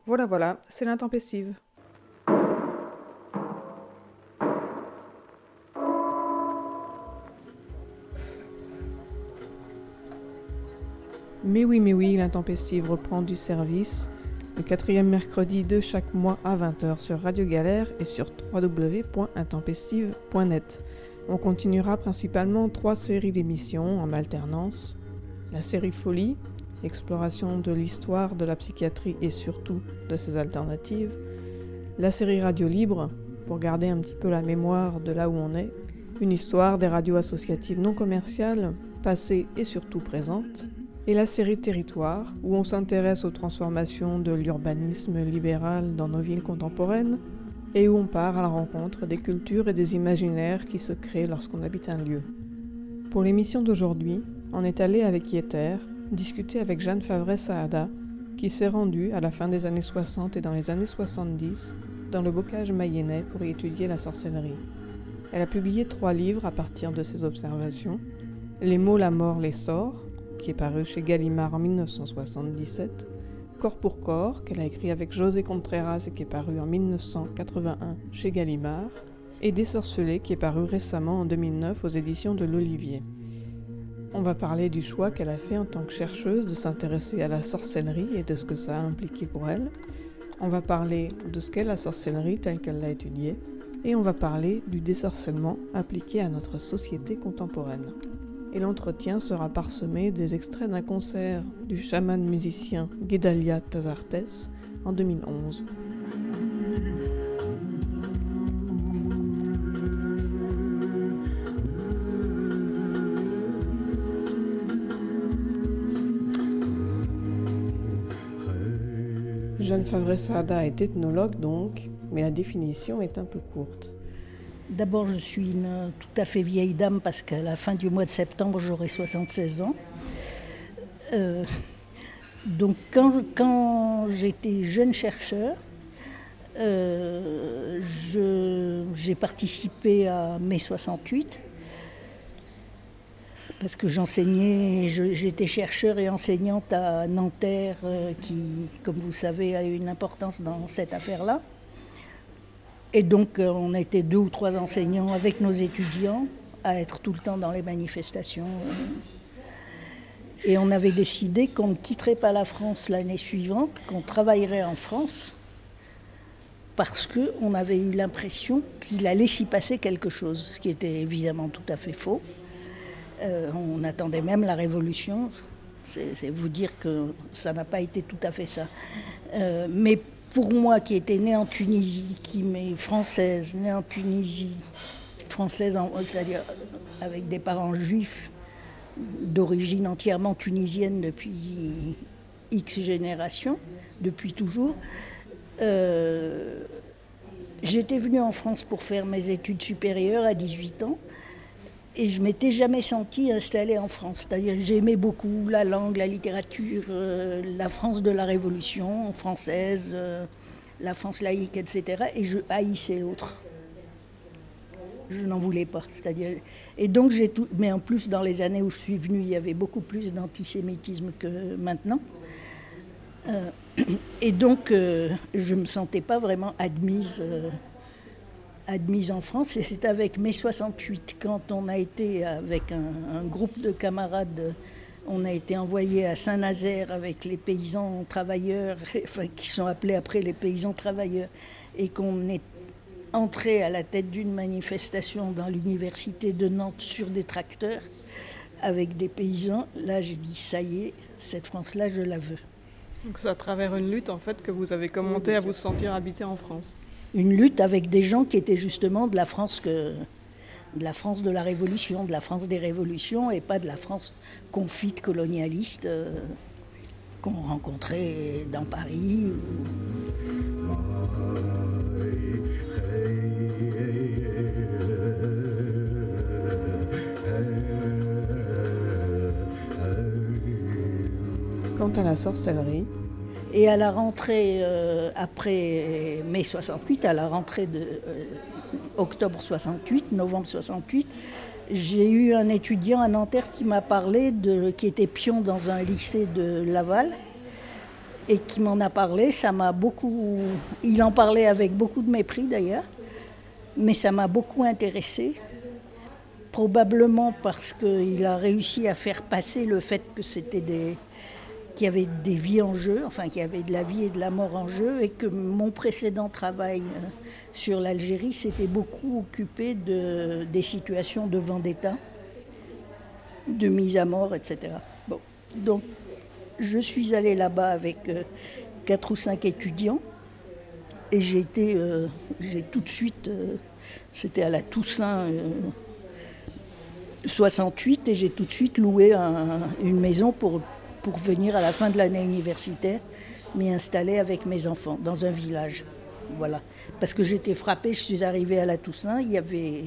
Voilà, c'est l'intempestive. Mais oui, l'intempestive reprend du service le 4e mercredi de chaque mois à 20h sur Radio Galère et sur www.intempestive.net. On continuera principalement 3 séries d'émissions en alternance. La série Folie, exploration de l'histoire de la psychiatrie et surtout de ses alternatives. La série Radio Libre, pour garder un petit peu la mémoire de là où on est. Une histoire des radios associatives non commerciales, passées et surtout présentes. Et la série Territoire, où on s'intéresse aux transformations de l'urbanisme libéral dans nos villes contemporaines, et où on part à la rencontre des cultures et des imaginaires qui se créent lorsqu'on habite un lieu. Pour l'émission d'aujourd'hui, on est allé avec Yeter discuter avec Jeanne Favret-Saada, qui s'est rendue à la fin des années 60 et dans les années 70 dans le bocage mayennais pour y étudier la sorcellerie. Elle a publié 3 livres à partir de ses observations. Les mots, la mort, les sorts, qui est paru chez Gallimard en 1977, Corps pour corps, qu'elle a écrit avec José Contreras et qui est paru en 1981 chez Gallimard, et Désorcelé, qui est paru récemment en 2009 aux éditions de l'Olivier. On va parler du choix qu'elle a fait en tant que chercheuse de s'intéresser à la sorcellerie et de ce que ça a impliqué pour elle. On va parler de ce qu'est la sorcellerie telle qu'elle l'a étudiée, et on va parler du désorcellement appliqué à notre société contemporaine. Et l'entretien sera parsemé des extraits d'un concert du chaman musicien Guedalia Tazartes en 2011. Jeanne Favret-Saada est ethnologue donc, mais la définition est un peu courte. D'abord, je suis une tout à fait vieille dame parce qu'à la fin du mois de septembre, j'aurai 76 ans. Donc, quand j'étais jeune chercheur, j'ai participé à mai 68 parce que j'enseignais, j'étais chercheur et enseignante à Nanterre qui, comme vous savez, a eu une importance dans cette affaire-là. Et donc, on était 2 ou 3 enseignants avec nos étudiants à être tout le temps dans les manifestations. Et on avait décidé qu'on ne quitterait pas la France l'année suivante, qu'on travaillerait en France, parce qu'on avait eu l'impression qu'il allait s'y passer quelque chose, ce qui était évidemment tout à fait faux. On attendait même la Révolution. C'est vous dire que ça n'a pas été tout à fait ça. Mais pour moi, qui était née en Tunisie, qui m'est française, née en Tunisie, française, c'est-à-dire avec des parents juifs, d'origine entièrement tunisienne depuis X générations, depuis toujours, j'étais venue en France pour faire mes études supérieures à 18 ans et je ne m'étais jamais sentie installée en France. C'est-à-dire que j'aimais beaucoup la langue, la littérature, la France de la Révolution française, la France laïque, etc. Et je haïssais l'autre. Je n'en voulais pas. C'est-à-dire, et donc mais en plus, dans les années où je suis venue, il y avait beaucoup plus d'antisémitisme que maintenant. Et donc, je ne me sentais pas vraiment admise en France. Et c'est avec mai 68, quand on a été avec un groupe de camarades, on a été envoyé à Saint-Nazaire avec les paysans travailleurs, enfin, qui sont appelés après les paysans travailleurs, et qu'on est entré à la tête d'une manifestation dans l'université de Nantes sur des tracteurs avec des paysans. Là, j'ai dit, ça y est, cette France-là, je la veux. Donc c'est à travers une lutte en fait que vous avez commencé à vous sentir habiter en France. Une lutte avec des gens qui étaient justement de la France de la Révolution, de la France des révolutions et pas de la France confite colonialiste qu'on rencontrait dans Paris. Quant à la sorcellerie, et à la rentrée, après mai 68, à la rentrée de octobre 68, novembre 68, j'ai eu un étudiant à Nanterre qui m'a parlé, qui était pion dans un lycée de Laval, et qui m'en a parlé. Il en parlait avec beaucoup de mépris d'ailleurs, mais ça m'a beaucoup intéressée. Probablement parce qu'il a réussi à faire passer le fait que qu'il y avait des vies en jeu, enfin qu'il y avait de la vie et de la mort en jeu, et que mon précédent travail sur l'Algérie s'était beaucoup occupé des situations de vendetta, de mise à mort, etc. Bon, donc je suis allée là-bas avec 4 ou 5 étudiants, et j'ai tout de suite, c'était à la Toussaint 68, et j'ai tout de suite loué une maison pour venir à la fin de l'année universitaire m'y installer avec mes enfants dans un village. Voilà. Parce que j'étais frappée, je suis arrivée à la Toussaint, il y avait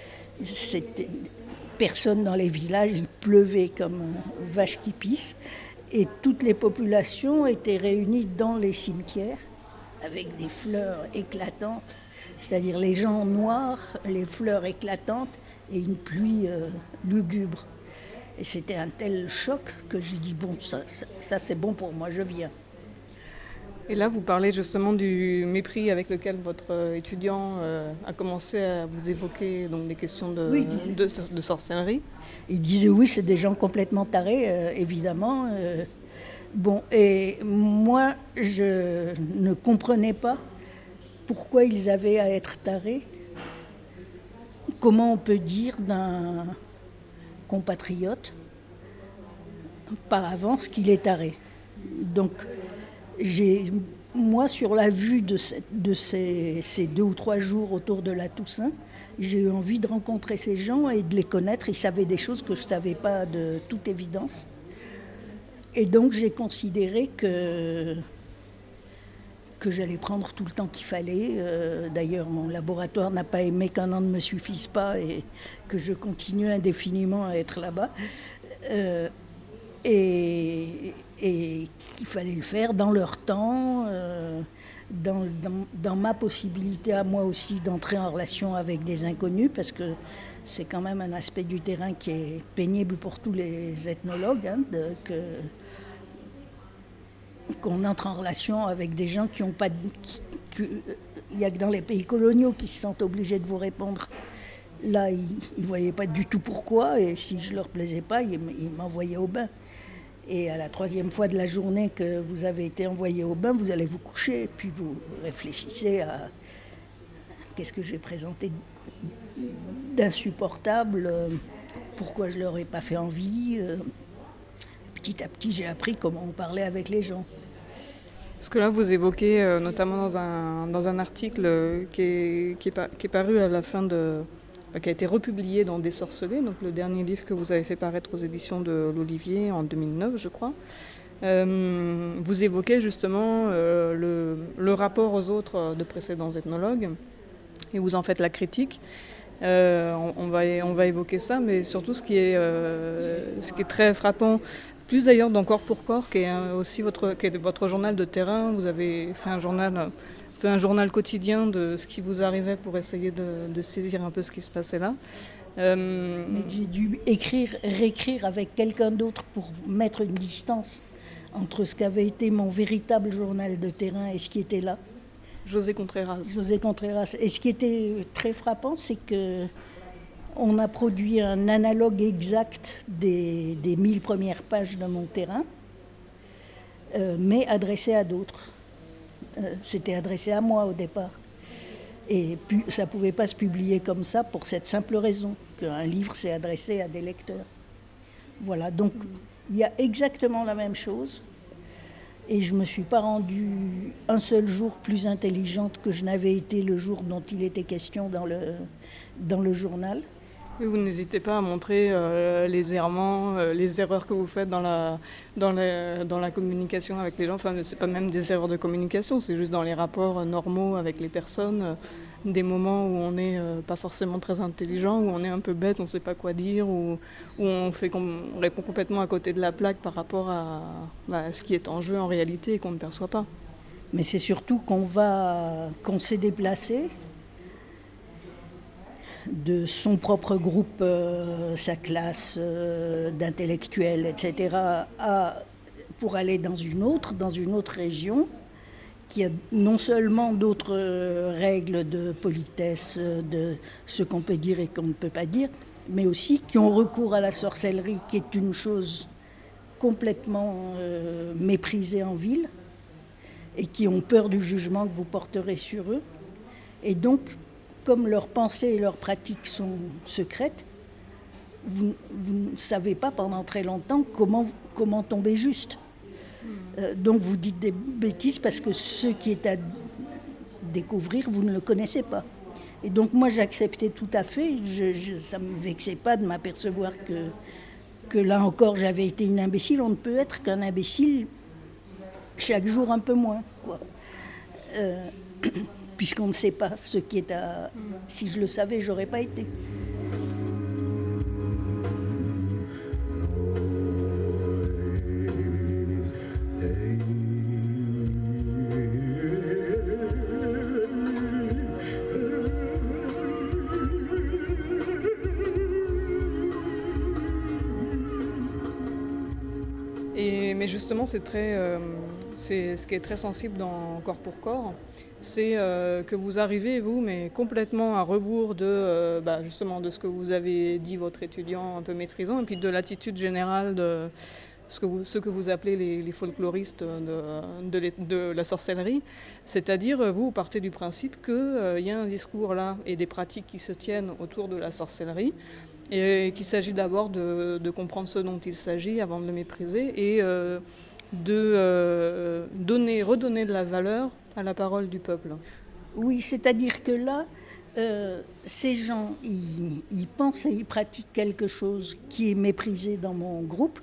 personne dans les villages, il pleuvait comme vache qui pisse, et toutes les populations étaient réunies dans les cimetières avec des fleurs éclatantes, c'est-à-dire les gens noirs, les fleurs éclatantes et une pluie lugubre. Et c'était un tel choc que j'ai dit, bon, ça c'est bon pour moi, je viens. Et là, vous parlez justement du mépris avec lequel votre étudiant a commencé à vous évoquer donc, des questions de sorcellerie. Il disait, oui, c'est des gens complètement tarés, évidemment. Bon, et moi, je ne comprenais pas pourquoi ils avaient à être tarés. Comment on peut dire d'un compatriote par avance qu'il est taré. Donc, moi, sur la vue de ces 2 ou 3 jours autour de la Toussaint, j'ai eu envie de rencontrer ces gens et de les connaître. Ils savaient des choses que je ne savais pas de toute évidence. Et donc, j'ai considéré que j'allais prendre tout le temps qu'il fallait. D'ailleurs, mon laboratoire n'a pas aimé qu'un an ne me suffise pas et que je continue indéfiniment à être là-bas. Et qu'il fallait le faire dans leur temps, dans ma possibilité à moi aussi d'entrer en relation avec des inconnus, parce que c'est quand même un aspect du terrain qui est pénible pour tous les ethnologues, qu'on entre en relation avec des gens qui n'ont pas... Il n'y a que dans les pays coloniaux qui se sentent obligés de vous répondre. Là, ils ne voyaient pas du tout pourquoi, et si je ne leur plaisais pas, ils m'envoyaient au bain. Et à la 3e fois de la journée que vous avez été envoyé au bain, vous allez vous coucher, et puis vous réfléchissez à qu'est-ce que j'ai présenté d'insupportable, pourquoi je ne leur ai pas fait envie. Petit à petit, j'ai appris comment on parlait avec les gens. Ce que là, vous évoquez notamment dans un article qui est paru à la fin qui a été republié dans Désorcelé, donc le dernier livre que vous avez fait paraître aux éditions de l'Olivier en 2009, je crois. Vous évoquez justement le rapport aux autres de précédents ethnologues, et vous en faites la critique. On va évoquer ça, mais surtout ce qui est très frappant, plus d'ailleurs dans Corps pour Corps, qui est aussi votre journal de terrain. Vous avez fait un journal quotidien de ce qui vous arrivait pour essayer de saisir un peu ce qui se passait là. Mais j'ai dû réécrire avec quelqu'un d'autre pour mettre une distance entre ce qu'avait été mon véritable journal de terrain et ce qui était là. José Contreras. Et ce qui était très frappant, c'est qu'on a produit un analogue exact des 1000 premières pages de mon terrain, mais adressé à d'autres. C'était adressé à moi au départ. Et puis, ça ne pouvait pas se publier comme ça pour cette simple raison, qu'un livre s'est adressé à des lecteurs. Voilà, donc il y a exactement la même chose. Et je ne me suis pas rendue un seul jour plus intelligente que je n'avais été le jour dont il était question dans le journal. Et vous n'hésitez pas à montrer les errements, les erreurs que vous faites dans la communication avec les gens. Enfin, ce n'est pas même des erreurs de communication, c'est juste dans les rapports normaux avec les personnes, des moments où on n'est pas forcément très intelligent, où on est un peu bête, on ne sait pas quoi dire, où on répond complètement à côté de la plaque par rapport à ce qui est en jeu en réalité et qu'on ne perçoit pas. Mais c'est surtout qu'on s'est déplacé de son propre groupe, sa classe d'intellectuels, etc., pour aller dans une autre région, qui a non seulement d'autres règles de politesse, de ce qu'on peut dire et qu'on ne peut pas dire, mais aussi qui ont recours à la sorcellerie, qui est une chose complètement méprisée en ville, et qui ont peur du jugement que vous porterez sur eux. Et donc, comme leurs pensées et leurs pratiques sont secrètes, vous ne savez pas pendant très longtemps comment tomber juste. Donc vous dites des bêtises parce que ce qui est à découvrir, vous ne le connaissez pas. Et donc moi j'acceptais tout à fait, ça ne me vexait pas de m'apercevoir que là encore j'avais été une imbécile. On ne peut être qu'un imbécile chaque jour un peu moins, quoi. Puisqu'on ne sait pas ce qui est à... Si je le savais, j'aurais pas été. Mais justement, c'est ce qui est très sensible dans Corps pour Corps, c'est que vous arrivez, vous, mais complètement à rebours justement de ce que vous avez dit, votre étudiant un peu maîtrisant, et puis de l'attitude générale de ce que vous appelez les folkloristes de la sorcellerie. C'est-à-dire, vous partez du principe qu'il y a un discours là et des pratiques qui se tiennent autour de la sorcellerie, et qu'il s'agit d'abord de comprendre ce dont il s'agit avant de le mépriser et de redonner de la valeur à la parole du peuple. Oui, c'est-à-dire que là, ces gens, ils pensent et ils pratiquent quelque chose qui est méprisé dans mon groupe,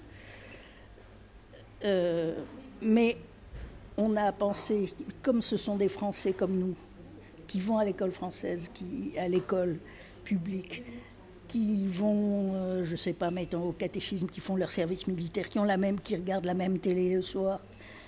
mais on a pensé, comme ce sont des Français comme nous, qui vont à l'école française, à l'école publique, qui vont, je sais pas, mettons au catéchisme, qui font leur service militaire, qui regardent la même télé le soir.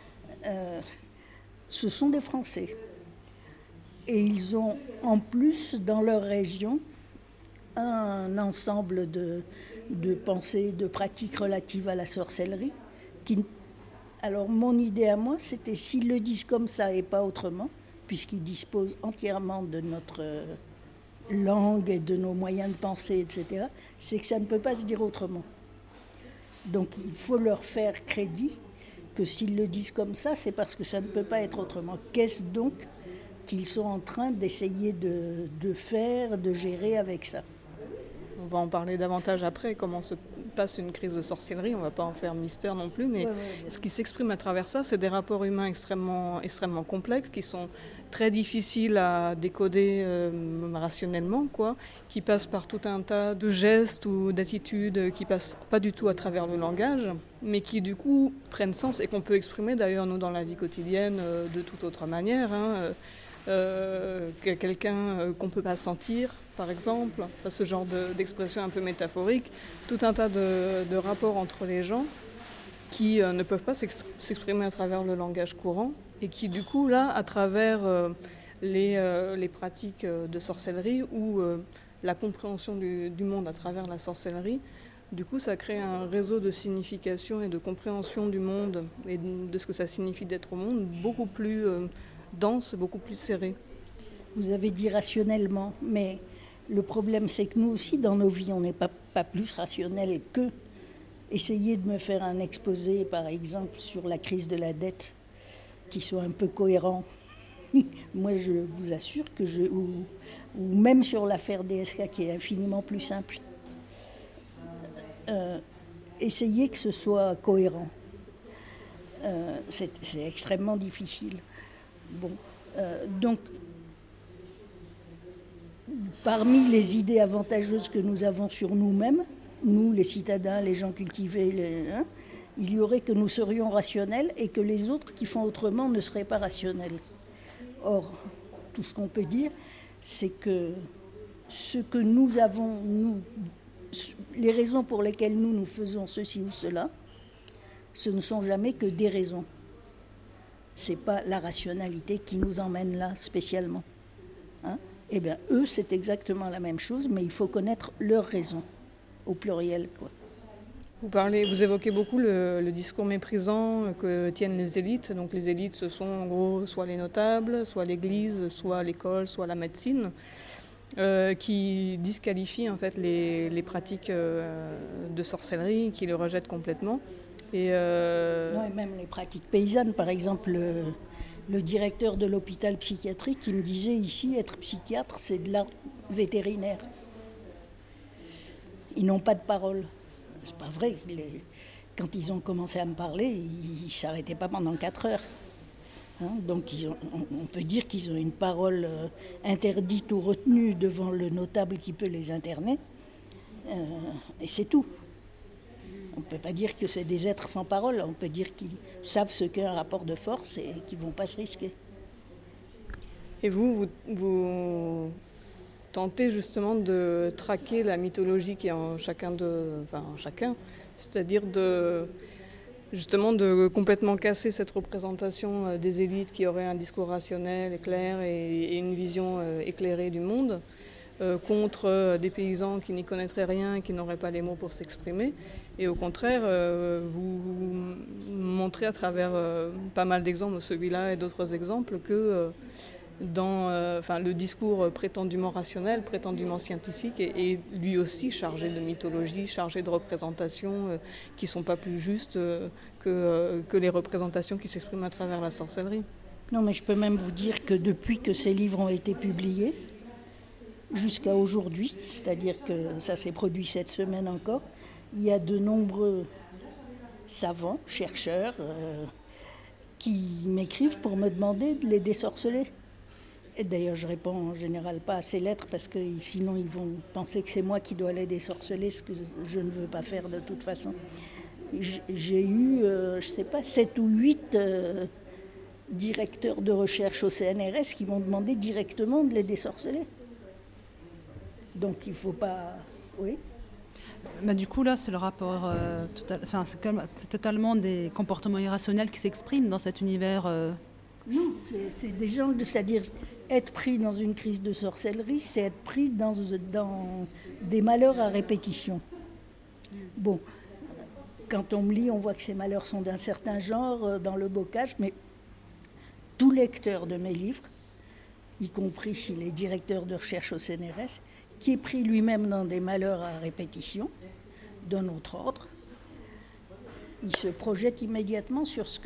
Ce sont des Français. Et ils ont, en plus, dans leur région, un ensemble de pensées, de pratiques relatives à la sorcellerie. Alors, mon idée à moi, c'était s'ils le disent comme ça et pas autrement, puisqu'ils disposent entièrement de notre langue et de nos moyens de penser, etc., c'est que ça ne peut pas se dire autrement. Donc il faut leur faire crédit que s'ils le disent comme ça, c'est parce que ça ne peut pas être autrement. Qu'est-ce donc qu'ils sont en train d'essayer de faire, de gérer avec ça? On va en parler davantage après, comment se passe une crise de sorcellerie, on ne va pas en faire mystère non plus, mais ce qui s'exprime à travers ça, c'est des rapports humains extrêmement complexes, qui sont très difficiles à décoder rationnellement, qui passent par tout un tas de gestes ou d'attitudes qui passent pas du tout à travers le langage, mais qui du coup prennent sens et qu'on peut exprimer d'ailleurs nous dans la vie quotidienne de toute autre manière. Quelqu'un qu'on ne peut pas sentir, par exemple, ce genre d'expression un peu métaphorique, tout un tas de rapports entre les gens qui ne peuvent pas s'exprimer à travers le langage courant et qui du coup là, à travers les pratiques de sorcellerie ou la compréhension du monde à travers la sorcellerie, du coup ça crée un réseau de signification et de compréhension du monde et de ce que ça signifie d'être au monde beaucoup plus dense, beaucoup plus serré. Vous avez dit rationnellement, mais le problème c'est que nous aussi dans nos vies on n'est pas plus rationnel que essayer de me faire un exposé par exemple sur la crise de la dette qui soit un peu cohérent. Moi je vous assure que ou même sur l'affaire DSK qui est infiniment plus simple, essayer que ce soit cohérent. C'est extrêmement difficile. Bon, donc, parmi les idées avantageuses que nous avons sur nous-mêmes, nous, les citadins, les gens cultivés, il y aurait que nous serions rationnels et que les autres qui font autrement ne seraient pas rationnels. Or, tout ce qu'on peut dire, c'est que ce que nous avons, les raisons pour lesquelles nous faisons ceci ou cela, ce ne sont jamais que des raisons. Ce n'est pas la rationalité qui nous emmène là spécialement. Eh bien, eux, c'est exactement la même chose, mais il faut connaître leurs raisons, au pluriel, Vous évoquez beaucoup le discours méprisant que tiennent les élites. Donc les élites, ce sont en gros soit les notables, soit l'Église, soit l'école, soit la médecine, qui disqualifient en fait les pratiques de sorcellerie, qui les rejettent complètement. Et ouais, même les pratiques paysannes, par exemple, le directeur de l'hôpital psychiatrique qui me disait ici, être psychiatre, c'est de l'art vétérinaire. Ils n'ont pas de parole. C'est pas vrai. Quand ils ont commencé à me parler, ils ne s'arrêtaient pas pendant 4 heures. Donc on peut dire qu'ils ont une parole interdite ou retenue devant le notable qui peut les interner. Et c'est tout. On ne peut pas dire que c'est des êtres sans parole. On peut dire qu'ils savent ce qu'est un rapport de force et qu'ils ne vont pas se risquer. Et vous tentez justement de traquer la mythologie qui est en chacun, c'est-à-dire justement de complètement casser cette représentation des élites qui auraient un discours rationnel, clair et une vision éclairée du monde, contre des paysans qui n'y connaîtraient rien et qui n'auraient pas les mots pour s'exprimer. Et au contraire, vous montrez à travers pas mal d'exemples, celui-là et d'autres exemples, que dans le discours prétendument rationnel, prétendument scientifique, est lui aussi chargé de mythologie, chargé de représentations qui ne sont pas plus justes que les représentations qui s'expriment à travers la sorcellerie. Non, mais je peux même vous dire que depuis que ces livres ont été publiés, jusqu'à aujourd'hui, c'est-à-dire que ça s'est produit cette semaine encore, il y a de nombreux savants, chercheurs, qui m'écrivent pour me demander de les désorceler. Et d'ailleurs, je réponds en général pas à ces lettres parce que sinon ils vont penser que c'est moi qui dois les désorceler, ce que je ne veux pas faire de toute façon. J'ai eu, 7 ou 8 directeurs de recherche au CNRS qui m'ont demandé directement de les désorceler. Donc il ne faut pas... Oui. Bah, du coup, là, c'est le rapport c'est totalement des comportements irrationnels qui s'expriment dans cet univers. Non, c'est des gens, c'est-à-dire être pris dans une crise de sorcellerie, c'est être pris dans des malheurs à répétition. Bon, quand on me lit, on voit que ces malheurs sont d'un certain genre, dans le bocage, mais tout lecteur de mes livres, y compris s'il est directeur de recherche au CNRS, qui est pris lui-même dans des malheurs à répétition, d'un autre ordre, il se projette immédiatement sur ce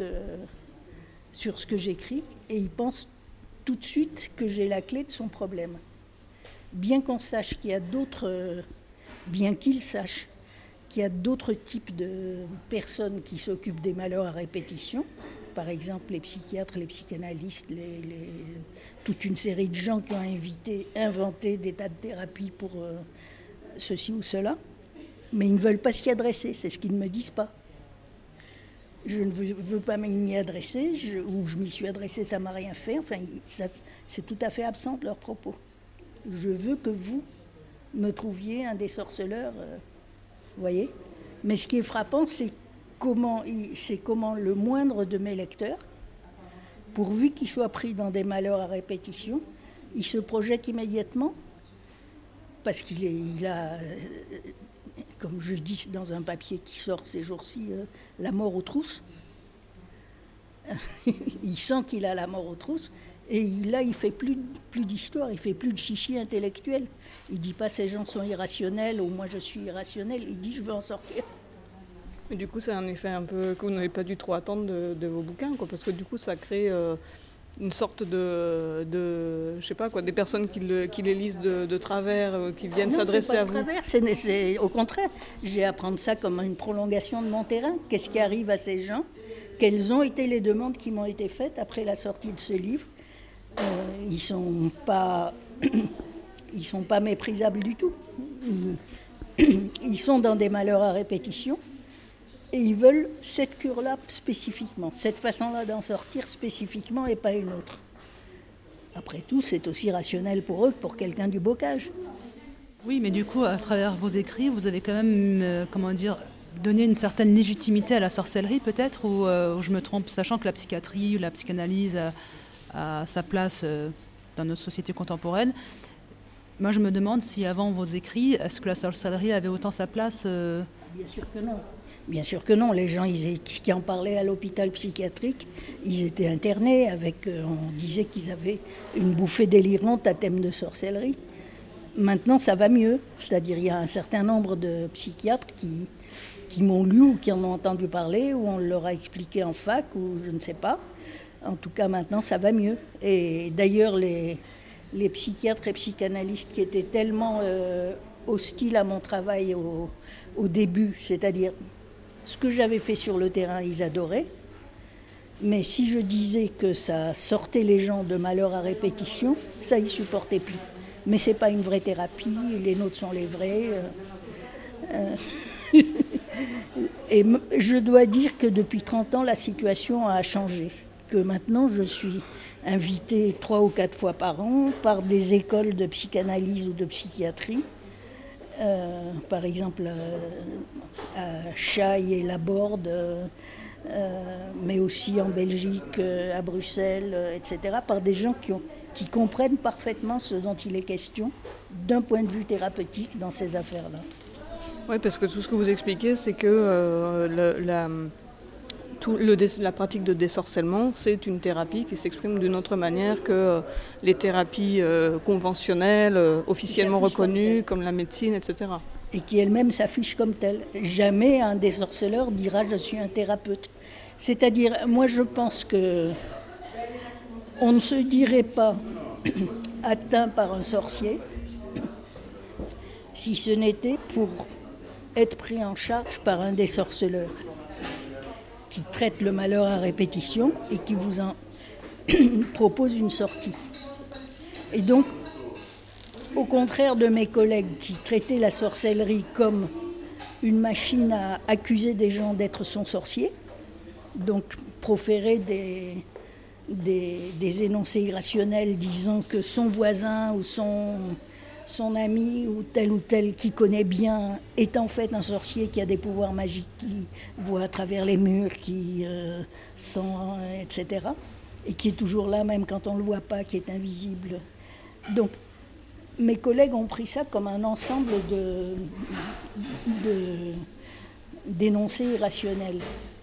que j'écris et il pense tout de suite que j'ai la clé de son problème. Bien qu'on sache qu'il y a bien qu'il sache qu'il y a d'autres types de personnes qui s'occupent des malheurs à répétition, par exemple les psychiatres, les psychanalystes, toute une série de gens qui ont inventé des tas de thérapies pour ceci ou cela, mais ils ne veulent pas s'y adresser, c'est ce qu'ils ne me disent pas. Je ne veux pas m'y adresser, ou je m'y suis adressée, ça ne m'a rien fait, enfin, c'est tout à fait absent de leurs propos. Je veux que vous me trouviez un désorceleur, vous voyez. Mais ce qui est frappant, c'est comment le moindre de mes lecteurs, pourvu qu'il soit pris dans des malheurs à répétition, il se projette immédiatement, parce qu'il a, comme je dis dans un papier qui sort ces jours-ci, la mort aux trousses. Il sent qu'il a la mort aux trousses, et là, il fait plus d'histoire, il fait plus de chichi intellectuel. Il dit pas ces gens sont irrationnels ou moi je suis irrationnel, il dit je veux en sortir. Et du coup, c'est un effet un peu que vous n'avez pas dû trop attendre de vos bouquins, quoi, parce que du coup, ça crée une sorte de je sais pas quoi, des personnes qui les lisent de travers, qui viennent s'adresser à vous. Non, c'est pas de travers, c'est au contraire. J'ai à prendre ça comme une prolongation de mon terrain. Qu'est-ce qui arrive à ces gens ? Quelles ont été les demandes qui m'ont été faites après la sortie de ce livre ? Ils sont pas méprisables du tout. Ils sont dans des malheurs à répétition. Et ils veulent cette cure-là spécifiquement, cette façon-là d'en sortir spécifiquement et pas une autre. Après tout, c'est aussi rationnel pour eux que pour quelqu'un du bocage. Oui, mais du coup, à travers vos écrits, vous avez quand même, donné une certaine légitimité à la sorcellerie peut-être, ou je me trompe, sachant que la psychiatrie ou la psychanalyse a sa place dans notre société contemporaine. Moi, je me demande si avant vos écrits, est-ce que la sorcellerie avait autant sa place Bien sûr que non. Bien sûr que non. Les gens qui en parlaient à l'hôpital psychiatrique, ils étaient internés avec... on disait qu'ils avaient une bouffée délirante à thème de sorcellerie. Maintenant, ça va mieux. C'est-à-dire, il y a un certain nombre de psychiatres qui m'ont lu ou qui en ont entendu parler, ou on leur a expliqué en fac, ou je ne sais pas. En tout cas, maintenant, ça va mieux. Et d'ailleurs, les psychiatres et psychanalystes qui étaient tellement hostiles à mon travail au début, c'est-à-dire ce que j'avais fait sur le terrain, ils adoraient. Mais si je disais que ça sortait les gens de malheur à répétition, ça, ils ne supportaient plus. Mais ce n'est pas une vraie thérapie, les nôtres sont les vrais. Et je dois dire que depuis 30 ans, la situation a changé. Que maintenant, je suis invitée 3 ou 4 fois par an par des écoles de psychanalyse ou de psychiatrie. Par exemple, à Chaille et Laborde, mais aussi en Belgique, à Bruxelles, etc., par des gens qui comprennent parfaitement ce dont il est question d'un point de vue thérapeutique dans ces affaires-là. Oui, parce que tout ce que vous expliquez, c'est que la pratique de désorcellement, c'est une thérapie qui s'exprime d'une autre manière que les thérapies conventionnelles, officiellement reconnues, comme la médecine, etc. Et qui elle-même s'affiche comme telle. Jamais un désorceleur dira « je suis un thérapeute ». C'est-à-dire, moi je pense que on ne se dirait pas atteint par un sorcier si ce n'était pour être pris en charge par un désorceleur qui traite le malheur à répétition et qui vous en propose une sortie. Et donc, au contraire de mes collègues qui traitaient la sorcellerie comme une machine à accuser des gens d'être son sorcier, donc proférer des énoncés irrationnels disant que son voisin ou son ami ou tel qui connaît bien est en fait un sorcier qui a des pouvoirs magiques, qui voit à travers les murs, qui sent, etc. Et qui est toujours là même quand on ne le voit pas, qui est invisible. Donc mes collègues ont pris ça comme un ensemble d'énoncés irrationnels.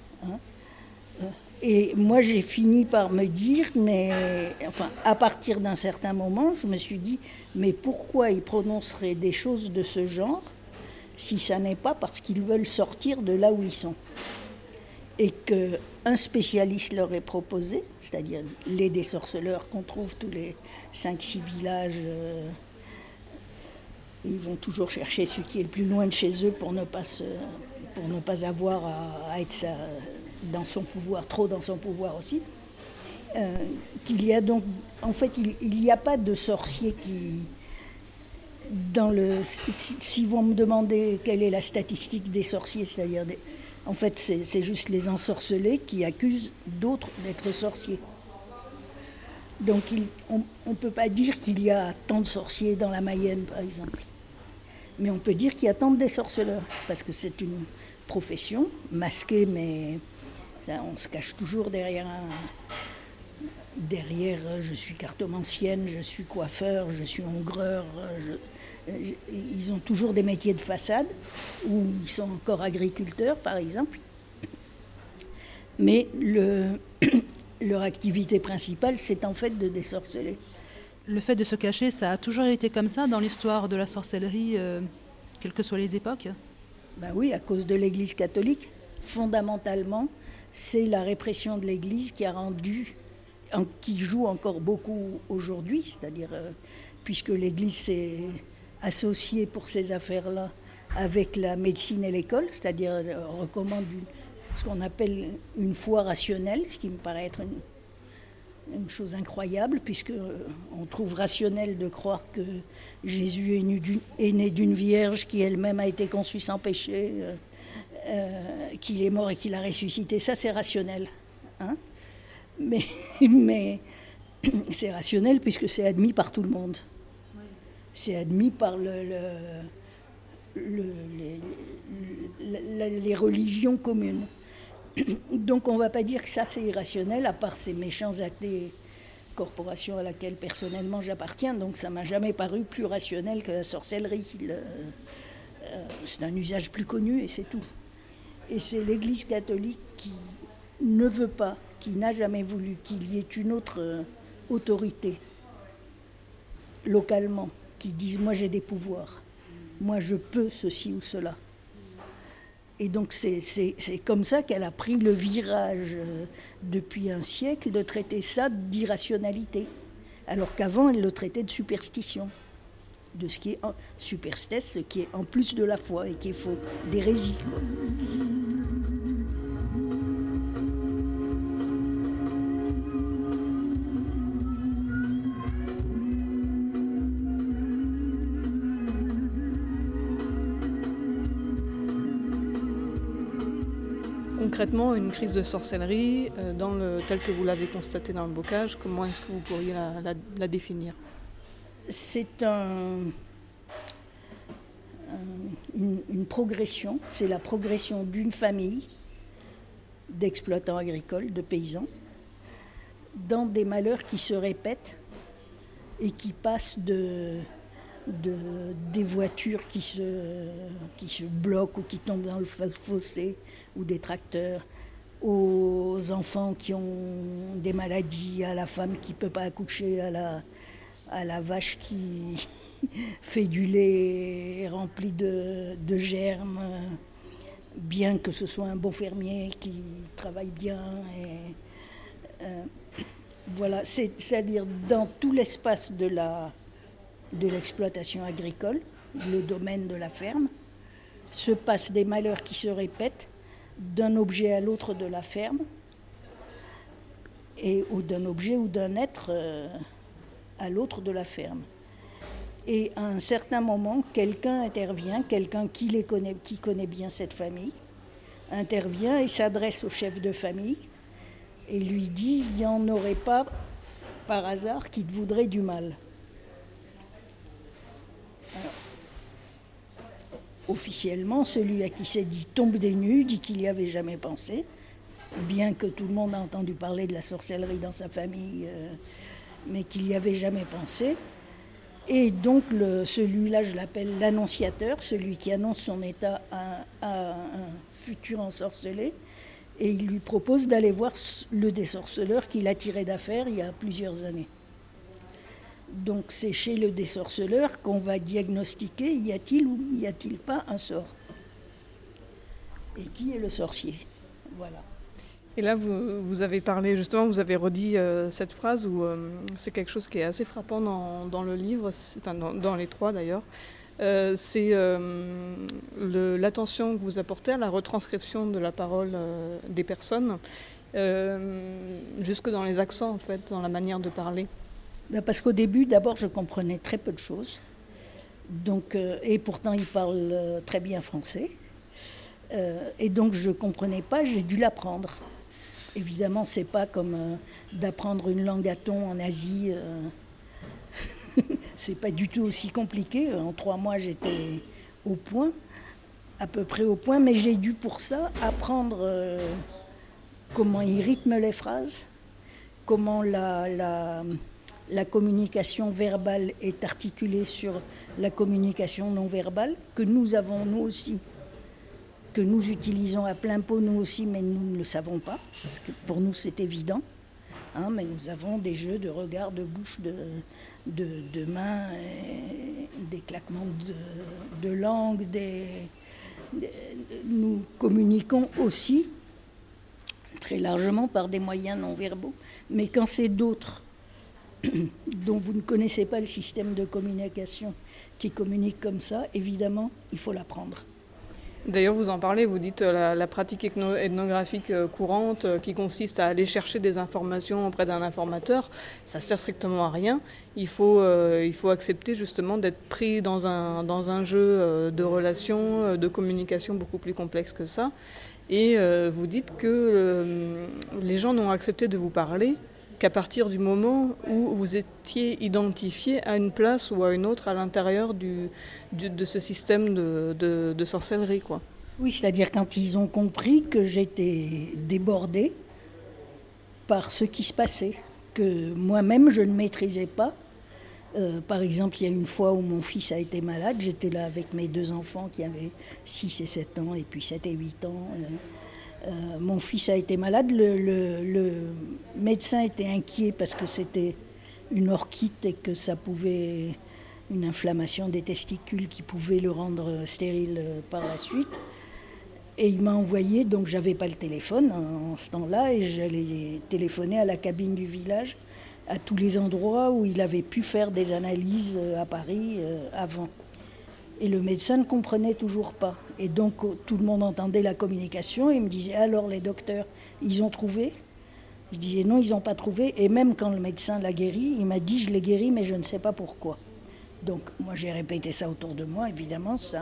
Et moi, j'ai fini par me dire, à partir d'un certain moment, je me suis dit, mais pourquoi ils prononceraient des choses de ce genre si ça n'est pas parce qu'ils veulent sortir de là où ils sont? Et qu'un spécialiste leur est proposé, c'est-à-dire les désorceleurs qu'on trouve tous les 5-6 villages, ils vont toujours chercher celui qui est le plus loin de chez eux pour ne pas avoir à être dans son pouvoir, trop dans son pouvoir aussi, qu'il y a donc, en fait, il n'y a pas de sorcier qui, si vous me demandez quelle est la statistique des sorciers, c'est-à-dire, en fait, c'est juste les ensorcelés qui accusent d'autres d'être sorciers. Donc, on ne peut pas dire qu'il y a tant de sorciers dans la Mayenne, par exemple. Mais on peut dire qu'il y a tant de désorceleurs, parce que c'est une profession masquée, mais on se cache toujours derrière je suis cartomancienne, je suis coiffeur, je suis ongreur. Ils ont toujours des métiers de façade, ou ils sont encore agriculteurs, par exemple. Mais leur activité principale, c'est en fait de désorceler. Le fait de se cacher, ça a toujours été comme ça dans l'histoire de la sorcellerie, quelles que soient les époques? Ben oui, à cause de l'Église catholique. Fondamentalement, c'est la répression de l'Église qui joue encore beaucoup aujourd'hui, c'est-à-dire puisque l'Église s'est associée pour ces affaires-là avec la médecine et l'école, c'est-à-dire recommande ce qu'on appelle une foi rationnelle, ce qui me paraît être une chose incroyable, puisqu'on trouve rationnel de croire que Jésus est né d'une vierge qui elle-même a été conçue sans péché, qu'il est mort et qu'il a ressuscité. Ça, c'est rationnel. Hein, mais c'est rationnel puisque c'est admis par tout le monde. Oui. C'est admis par les religions communes. Donc on ne va pas dire que ça c'est irrationnel, à part ces méchants athées corporation à laquelle personnellement j'appartiens, donc ça m'a jamais paru plus rationnel que la sorcellerie. C'est un usage plus connu et c'est tout. Et c'est l'Église catholique qui ne veut pas, qui n'a jamais voulu qu'il y ait une autre autorité localement qui dise « moi j'ai des pouvoirs, moi je peux ceci ou cela ». Et donc c'est comme ça qu'elle a pris le virage depuis un siècle de traiter ça d'irrationalité, alors qu'avant elle le traitait de superstition, de ce qui est superstesse, ce qui est en plus de la foi et qui est faux, d'hérésie. Concrètement, une crise de sorcellerie, telle que vous l'avez constatée dans le bocage, comment est-ce que vous pourriez la définir ? C'est une progression, c'est la progression d'une famille d'exploitants agricoles, de paysans, dans des malheurs qui se répètent et qui passent des voitures qui se bloquent ou qui tombent dans le fossé, ou des tracteurs, aux enfants qui ont des maladies, à la femme qui ne peut pas accoucher, à la vache qui fait du lait rempli de germes, bien que ce soit un bon fermier qui travaille bien. Voilà, c'est-à-dire dans tout l'espace de l'exploitation agricole, le domaine de la ferme, se passent des malheurs qui se répètent d'un objet à l'autre de la ferme, ou d'un objet ou d'un être à l'autre de la ferme. Et à un certain moment, quelqu'un intervient, quelqu'un qui connaît bien cette famille, intervient et s'adresse au chef de famille et lui dit « il n'y en aurait pas par hasard qui te voudrait du mal ». Alors, officiellement, celui à qui c'est dit tombe des nues, dit qu'il n'y avait jamais pensé, bien que tout le monde a entendu parler de la sorcellerie dans sa famille, mais qu'il n'y avait jamais pensé. Et donc celui-là, je l'appelle l'annonciateur, celui qui annonce son état à un futur ensorcelé, et il lui propose d'aller voir le désorceleur qu'il a tiré d'affaire il y a plusieurs années. Donc c'est chez le désorceleur qu'on va diagnostiquer y a-t-il ou y a-t-il pas un sort. Et qui est le sorcier ? Voilà. Et là, vous avez parlé, justement, vous avez redit cette phrase où c'est quelque chose qui est assez frappant dans le livre, enfin dans les trois d'ailleurs. C'est l'attention que vous apportez à la retranscription de la parole des personnes, jusque dans les accents, en fait, dans la manière de parler. Parce qu'au début, d'abord, je comprenais très peu de choses. Donc, et pourtant, il parle très bien français. Et donc, je ne comprenais pas, j'ai dû l'apprendre. Évidemment, ce n'est pas comme d'apprendre une langue à thon en Asie. Ce n'est pas du tout aussi compliqué. En 3 mois, j'étais au point, à peu près au point. Mais j'ai dû, pour ça, apprendre comment il rythme les phrases, comment la communication verbale est articulée sur la communication non verbale, que nous avons nous aussi, que nous utilisons à plein pot nous aussi, mais nous ne le savons pas, parce que pour nous c'est évident, mais nous avons des jeux de regard, de bouche, de mains, des claquements de langue, nous communiquons aussi très largement par des moyens non verbaux, mais quand c'est d'autres dont vous ne connaissez pas le système de communication qui communique comme ça, évidemment, il faut l'apprendre. D'ailleurs, vous en parlez, vous dites la pratique ethnographique courante qui consiste à aller chercher des informations auprès d'un informateur, ça sert strictement à rien. Il faut accepter justement d'être pris dans un jeu de relations, de communication beaucoup plus complexe que ça. Et vous dites que les gens n'ont accepté de vous parler qu'à partir du moment où vous étiez identifié à une place ou à une autre à l'intérieur de ce système de sorcellerie, quoi. Oui, c'est-à-dire quand ils ont compris que j'étais débordée par ce qui se passait, que moi-même je ne maîtrisais pas. Par exemple, il y a une fois où mon fils a été malade, j'étais là avec mes 2 enfants qui avaient 6 et 7 ans et puis 7 et 8 ans. Mon fils a été malade, le médecin était inquiet parce que c'était une orchite et que ça pouvait, une inflammation des testicules qui pouvait le rendre stérile par la suite. Et il m'a envoyé, donc j'avais pas le téléphone en ce temps-là, et j'allais téléphoner à la cabine du village, à tous les endroits où il avait pu faire des analyses à Paris avant. Et le médecin ne comprenait toujours pas. Et donc tout le monde entendait la communication et il me disait « Alors les docteurs, ils ont trouvé ?» Je disais « Non, ils n'ont pas trouvé. » Et même quand le médecin l'a guéri, il m'a dit « Je l'ai guéri, mais je ne sais pas pourquoi. » Donc moi j'ai répété ça autour de moi, évidemment, ça...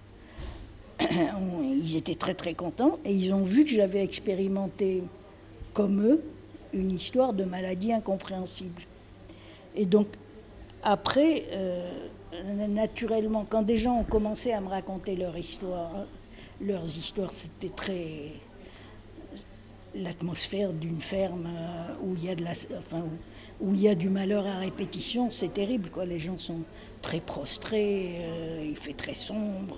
Ils étaient très très contents et ils ont vu que j'avais expérimenté, comme eux, une histoire de maladie incompréhensible. Et donc, après, naturellement, quand des gens ont commencé à me raconter leurs histoires, c'était très... L'atmosphère d'une ferme où il y a du malheur à répétition, c'est terrible, quoi. Les gens sont très prostrés, il fait très sombre.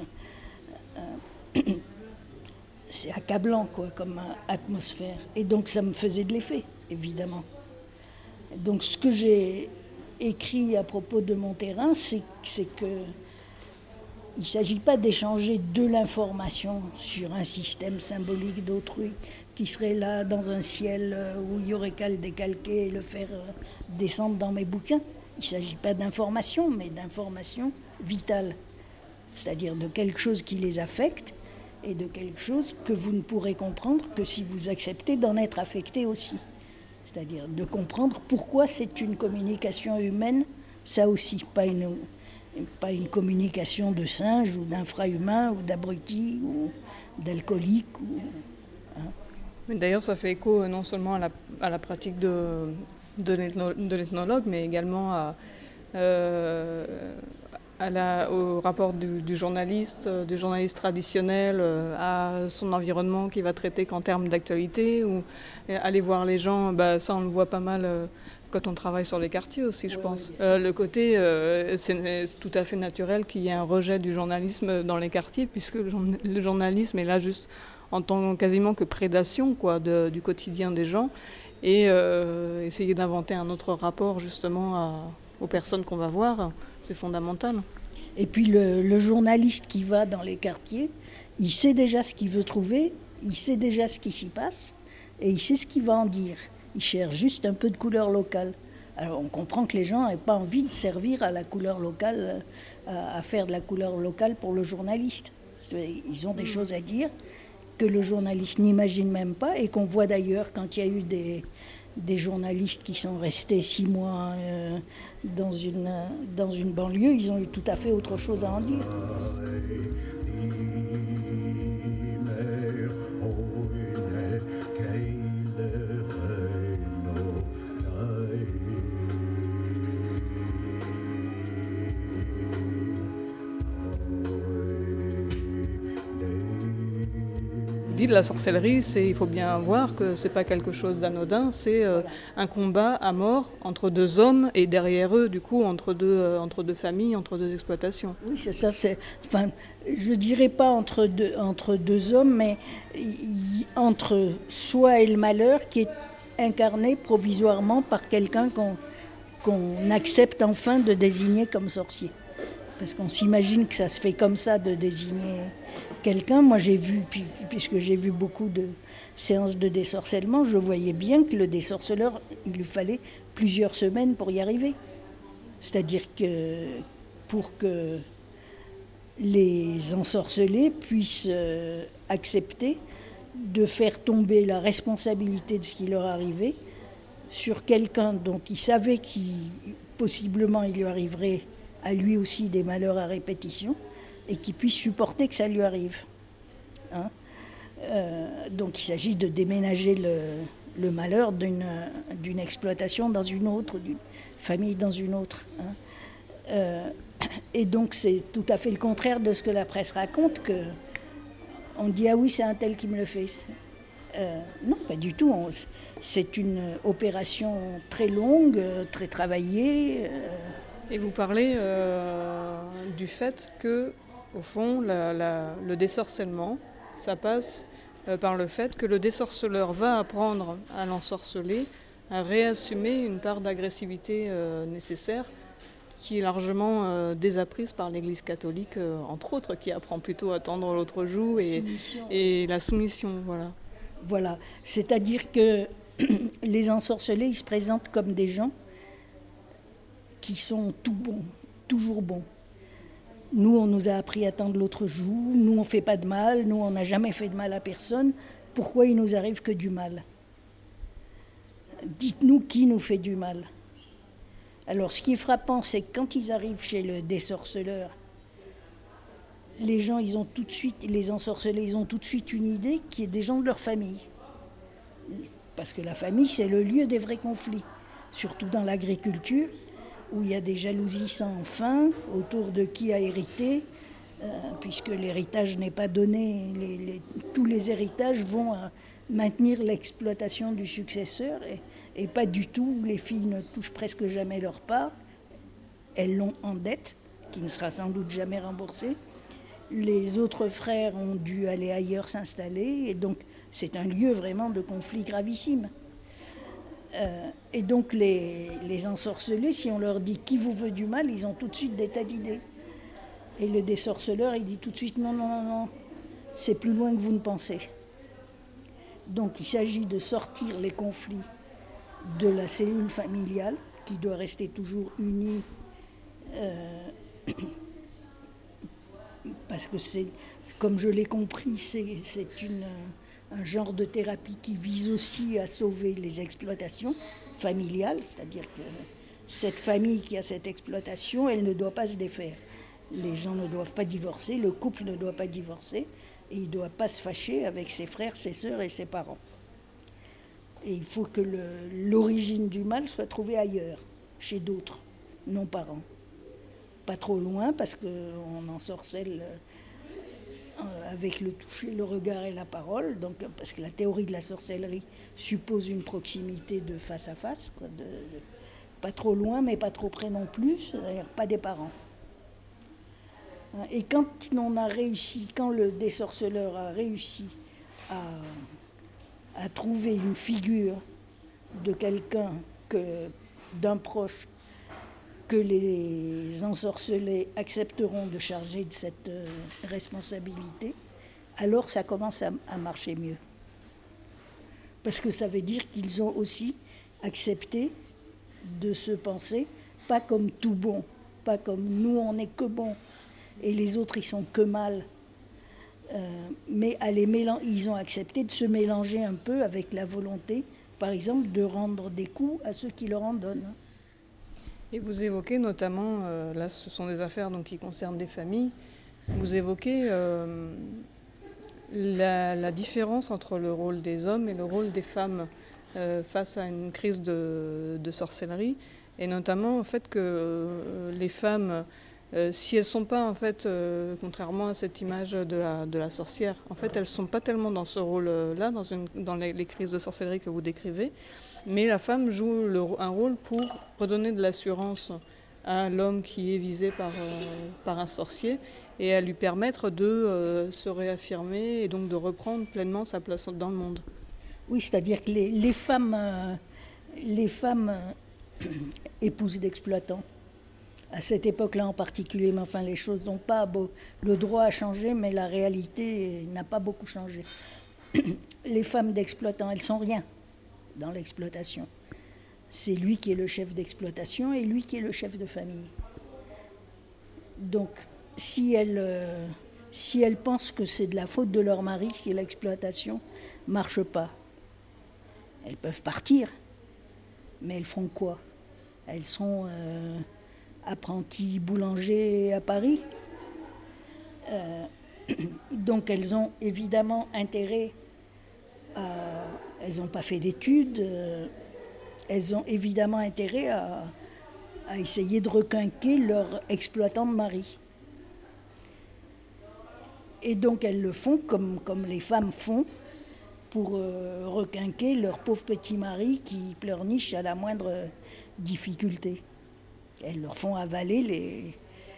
C'est accablant, quoi, comme atmosphère. Et donc ça me faisait de l'effet, évidemment. Donc ce que j'ai écrit à propos de mon terrain, c'est que il ne s'agit pas d'échanger de l'information sur un système symbolique d'autrui qui serait là dans un ciel où il y aurait qu'à le décalquer et le faire descendre dans mes bouquins. Il ne s'agit pas d'information, mais d'information vitale. C'est-à-dire de quelque chose qui les affecte et de quelque chose que vous ne pourrez comprendre que si vous acceptez d'en être affecté aussi. C'est-à-dire de comprendre pourquoi c'est une communication humaine, ça aussi, pas une communication de singe ou d'infra-humain ou d'abruti ou d'alcoolique. D'ailleurs, ça fait écho non seulement à la pratique de l'ethnologue, mais également au rapport du journaliste traditionnel, à son environnement qui va traiter qu'en termes d'actualité, ou aller voir les gens, ça on le voit pas mal quand on travaille sur les quartiers aussi, je pense. Le côté, c'est tout à fait naturel qu'il y ait un rejet du journalisme dans les quartiers, puisque le journalisme est là juste en tant quasiment que prédation, quoi, du quotidien des gens, et essayer d'inventer un autre rapport justement aux personnes qu'on va voir, c'est fondamental. Et puis le journaliste qui va dans les quartiers, il sait déjà ce qu'il veut trouver, il sait déjà ce qui s'y passe, et il sait ce qu'il va en dire. Il cherche juste un peu de couleur locale. Alors on comprend que les gens n'aient pas envie de servir à la couleur locale, à faire de la couleur locale pour le journaliste. Ils ont des choses à dire que le journaliste n'imagine même pas, et qu'on voit d'ailleurs quand il y a eu des journalistes qui sont restés 6 mois dans une banlieue, ils ont eu tout à fait autre chose à en dire. De la sorcellerie, il faut bien voir que c'est pas quelque chose d'anodin, c'est un combat à mort entre 2 hommes et derrière eux, du coup, entre deux familles, entre 2 exploitations. Oui, c'est ça. Je dirais pas entre deux hommes, mais entre soi et le malheur qui est incarné provisoirement par quelqu'un qu'on accepte enfin de désigner comme sorcier. Parce qu'on s'imagine que ça se fait comme ça de désigner quelqu'un. Moi j'ai vu, puisque j'ai vu beaucoup de séances de désorcellement, je voyais bien que le désorceleur, il lui fallait plusieurs semaines pour y arriver. C'est-à-dire que pour que les ensorcelés puissent accepter de faire tomber la responsabilité de ce qui leur arrivait sur quelqu'un dont ils savaient possiblement il lui arriverait à lui aussi des malheurs à répétition, et qui puisse supporter que ça lui arrive. Donc il s'agit de déménager le malheur d'une exploitation dans une autre, d'une famille dans une autre. Et donc c'est tout à fait le contraire de ce que la presse raconte, on dit « Ah oui, c'est un tel qui me le fait ». Non, pas du tout. C'est une opération très longue, très travaillée. Et vous parlez du fait que, au fond, le désorcellement, ça passe par le fait que le désorceleur va apprendre à l'ensorceler à réassumer une part d'agressivité nécessaire qui est largement désapprise par l'Église catholique, entre autres, qui apprend plutôt à tendre l'autre joue et la soumission. Voilà. Voilà, c'est-à-dire que les ensorcelés, ils se présentent comme des gens qui sont tout bons, toujours bons. Nous, on nous a appris à tendre l'autre joue, nous, on ne fait pas de mal, nous, on n'a jamais fait de mal à personne. Pourquoi il nous arrive que du mal ? Dites-nous qui nous fait du mal. Alors, ce qui est frappant, c'est que quand ils arrivent chez le désorceleur, les gens, les ensorcelés, ils ont tout de suite une idée qui est des gens de leur famille. Parce que la famille, c'est le lieu des vrais conflits. Surtout dans l'agriculture, où il y a des jalousies sans fin, autour de qui a hérité, puisque l'héritage n'est pas donné. Tous les héritages vont maintenir l'exploitation du successeur, et pas du tout. Les filles ne touchent presque jamais leur part. Elles l'ont en dette, qui ne sera sans doute jamais remboursée. Les autres frères ont dû aller ailleurs s'installer, et donc c'est un lieu vraiment de conflit gravissime. Et donc les ensorcelés, si on leur dit qui vous veut du mal, ils ont tout de suite des tas d'idées. Et le désorceleur, il dit tout de suite non, c'est plus loin que vous ne pensez. Donc il s'agit de sortir les conflits de la cellule familiale, qui doit rester toujours unie, parce que c'est, comme je l'ai compris, c'est un genre de thérapie qui vise aussi à sauver les exploitations familiales, c'est-à-dire que cette famille qui a cette exploitation, elle ne doit pas se défaire. Les gens ne doivent pas divorcer, le couple ne doit pas divorcer, et il ne doit pas se fâcher avec ses frères, ses sœurs et ses parents. Et il faut que l'origine du mal soit trouvée ailleurs, chez d'autres, non parents. Pas trop loin, parce qu'on ensorcelle avec le toucher, le regard et la parole, donc, parce que la théorie de la sorcellerie suppose une proximité de face à face, quoi, pas trop loin, mais pas trop près non plus, c'est-à-dire pas des parents. Et quand le désorceleur a réussi à trouver une figure de quelqu'un, d'un proche, que les ensorcelés accepteront de charger de cette responsabilité, alors ça commence à marcher mieux. Parce que ça veut dire qu'ils ont aussi accepté de se penser, pas comme tout bon, pas comme nous on n'est que bon, et les autres ils sont que mal, mais ils ont accepté de se mélanger un peu avec la volonté, par exemple, de rendre des coups à ceux qui leur en donnent. Et vous évoquez notamment, là ce sont des affaires donc, qui concernent des familles, vous évoquez la différence entre le rôle des hommes et le rôle des femmes face à une crise de sorcellerie, et notamment le fait que les femmes, si elles ne sont pas, en fait, contrairement à cette image de la sorcière, en fait elles ne sont pas tellement dans ce rôle-là, dans les crises de sorcellerie que vous décrivez, mais la femme joue un rôle pour redonner de l'assurance à l'homme qui est visé par un sorcier et à lui permettre de se réaffirmer et donc de reprendre pleinement sa place dans le monde. Oui, c'est-à-dire que les femmes épouses d'exploitants, à cette époque-là en particulier, mais enfin les choses n'ont pas... le droit a changé, mais la réalité n'a pas beaucoup changé. Les femmes d'exploitants, elles sont rien dans l'exploitation. C'est lui qui est le chef d'exploitation et lui qui est le chef de famille. Donc, si elles pensent que c'est de la faute de leur mari, si l'exploitation ne marche pas, elles peuvent partir. Mais elles feront quoi ? Elles seront apprenties boulangers à Paris. Donc, elles ont évidemment intérêt à... Elles n'ont pas fait d'études, elles ont évidemment intérêt à essayer de requinquer leur exploitant de mari. Et donc elles le font comme les femmes font pour requinquer leur pauvre petit mari qui pleurniche à la moindre difficulté. Elles leur font avaler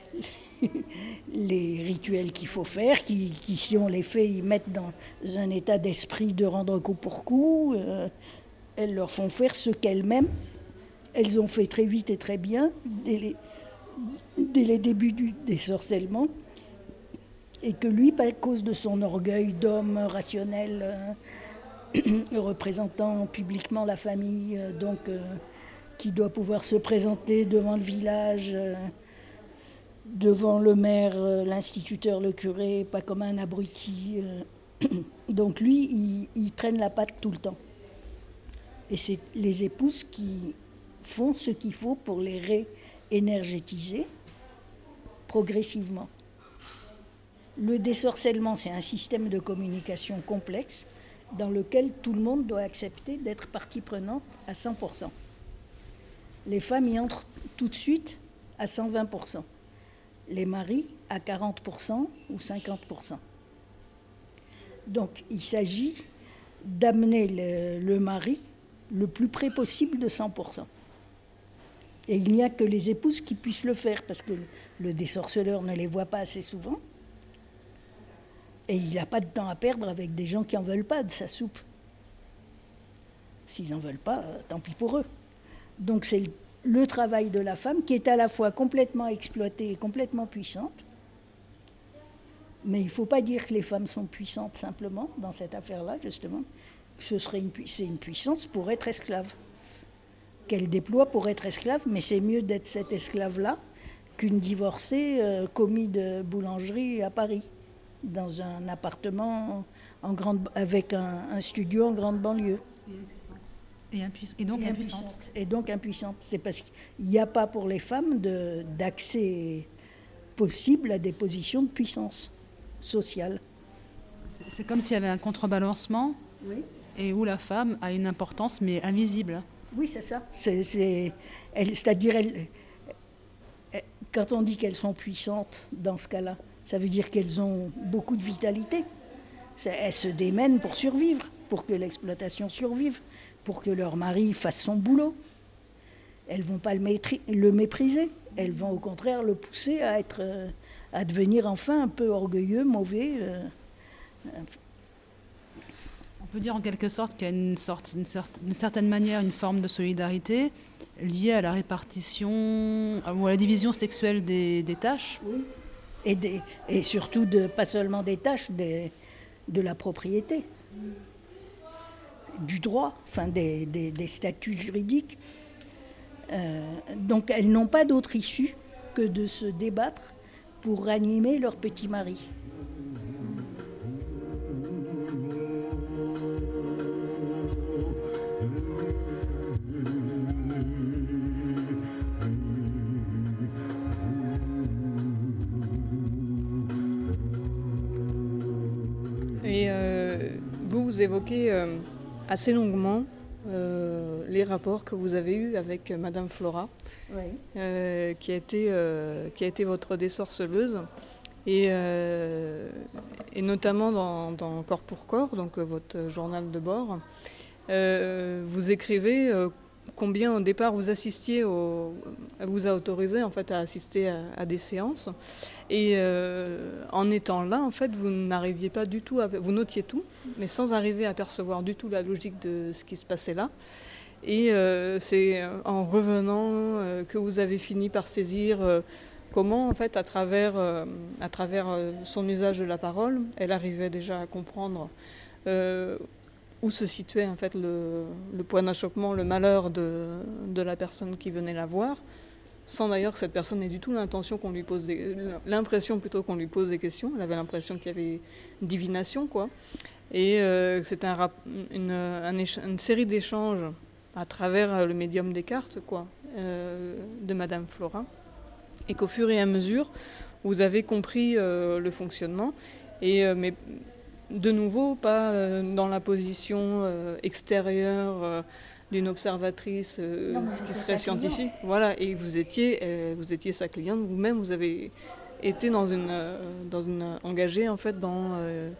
les rituels qu'il faut faire, qui, si on les fait, ils mettent dans un état d'esprit de rendre coup pour coup. Elles leur font faire ce qu'elles-mêmes, elles ont fait très vite et très bien dès les débuts du désorcellement. Et que lui, à cause de son orgueil d'homme rationnel, représentant publiquement la famille, qui doit pouvoir se présenter devant le village, devant le maire, l'instituteur, le curé, pas comme un abruti. Donc lui, il traîne la patte tout le temps. Et c'est les épouses qui font ce qu'il faut pour les réénergétiser progressivement. Le désorcellement, c'est un système de communication complexe dans lequel tout le monde doit accepter d'être partie prenante à 100%. Les femmes y entrent tout de suite à 120%. Les maris à 40% ou 50%. Donc il s'agit d'amener le mari le plus près possible de 100%. Et il n'y a que les épouses qui puissent le faire, parce que le désorceleur ne les voit pas assez souvent. Et il n'a pas de temps à perdre avec des gens qui n'en veulent pas de sa soupe. S'ils n'en veulent pas, tant pis pour eux. Donc c'est le travail de la femme qui est à la fois complètement exploitée et complètement puissante. Mais il ne faut pas dire que les femmes sont puissantes simplement dans cette affaire-là, justement. C'est une puissance pour être esclave, qu'elle déploie pour être esclave, mais c'est mieux d'être cette esclave-là qu'une divorcée commis de boulangerie à Paris, dans un appartement avec un studio en grande banlieue. Et donc impuissante. Et donc impuissante. C'est parce qu'il n'y a pas pour les femmes d'accès possible à des positions de puissance sociale. C'est comme s'il y avait un contrebalancement, oui. Et où la femme a une importance mais invisible. Oui, c'est ça. C'est-à-dire, quand on dit qu'elles sont puissantes dans ce cas-là, ça veut dire qu'elles ont beaucoup de vitalité. Elles se démènent pour survivre, pour que l'exploitation survive, pour que leur mari fasse son boulot. Elles ne vont pas le mépriser. Elles vont au contraire le pousser à devenir enfin un peu orgueilleux, mauvais. On peut dire en quelque sorte qu'il y a d'une certaine manière une forme de solidarité liée à la répartition ou à la division sexuelle des tâches. Oui. Et surtout, pas seulement des tâches, de la propriété, du droit, enfin des statuts juridiques. Donc elles n'ont pas d'autre issue que de se débattre pour ranimer leur petit mari. Et vous évoquez assez longuement les rapports que vous avez eus avec Madame Flora, oui. qui a été votre désorceleuse, et notamment dans Corps pour Corps, donc votre journal de bord. Vous écrivez combien au départ vous assistiez elle vous a autorisé en fait à assister à des séances, et en étant là en fait vous n'arriviez pas du tout vous notiez tout mais sans arriver à percevoir du tout la logique de ce qui se passait là, et c'est en revenant que vous avez fini par saisir comment en fait à travers son usage de la parole elle arrivait déjà à comprendre où se situait en fait le point d'achoppement, le malheur de la personne qui venait la voir, sans d'ailleurs que cette personne ait du tout l'impression qu'on lui pose qu'on lui pose des questions. Elle avait l'impression qu'il y avait une divination, quoi. Et c'était une série d'échanges à travers le médium des cartes, quoi, de Madame Flora, et qu'au fur et à mesure, vous avez compris le fonctionnement, mais de nouveau, pas dans la position extérieure d'une observatrice qui serait scientifique. Voilà, et vous étiez sa cliente vous-même. Vous avez été engagée en fait dans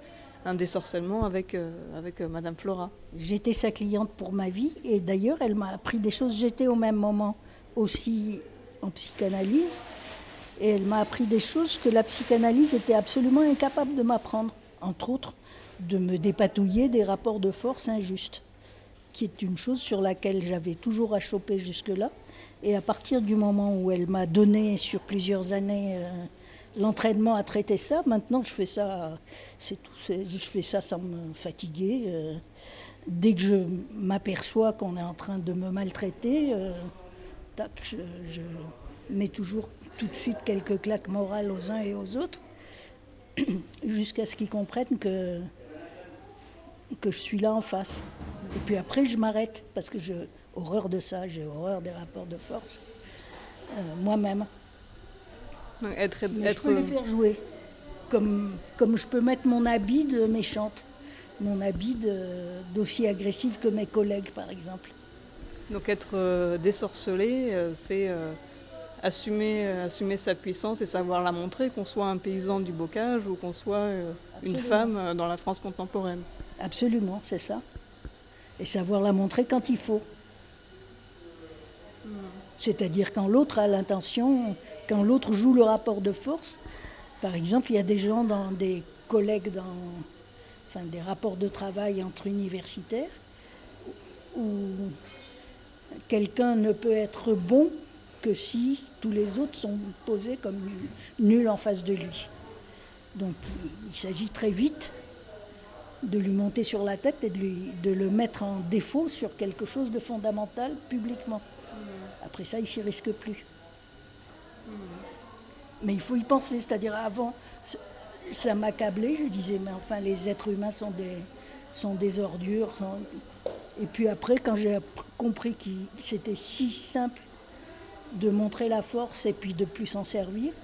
un désorcellement avec Madame Flora. J'étais sa cliente pour ma vie et d'ailleurs elle m'a appris des choses. J'étais au même moment aussi en psychanalyse et elle m'a appris des choses que la psychanalyse était absolument incapable de m'apprendre. Entre autres, de me dépatouiller des rapports de force injustes, qui est une chose sur laquelle j'avais toujours achoppé jusque-là. Et à partir du moment où elle m'a donné sur plusieurs années l'entraînement à traiter ça, maintenant je fais ça, c'est tout, je fais ça sans me fatiguer. Dès que je m'aperçois qu'on est en train de me maltraiter, je mets toujours tout de suite quelques claques morales aux uns et aux autres, jusqu'à ce qu'ils comprennent que je suis là en face. Et puis après je m'arrête, parce que j'ai horreur de ça, j'ai horreur des rapports de force, moi-même. Je peux les faire jouer, comme je peux mettre mon habit de méchante, mon habit d'aussi agressive que mes collègues, par exemple. Donc être désorcelé, c'est assumer sa puissance et savoir la montrer, qu'on soit un paysan du bocage ou qu'on soit une femme dans la France contemporaine. Absolument, c'est ça. Et savoir la montrer quand il faut. C'est-à-dire quand l'autre a l'intention, quand l'autre joue le rapport de force. Par exemple, il y a des gens, des collègues dans des rapports de travail entre universitaires, où quelqu'un ne peut être bon que si tous les autres sont posés comme nuls en face de lui. Donc il s'agit très vite de lui monter sur la tête et de le mettre en défaut sur quelque chose de fondamental publiquement. Après ça, il ne s'y risque plus. Mais il faut y penser, c'est-à-dire avant, ça m'accablait, je disais, mais enfin, les êtres humains sont des ordures. Et puis après, quand j'ai compris que c'était si simple de montrer la force et puis de plus s'en servir,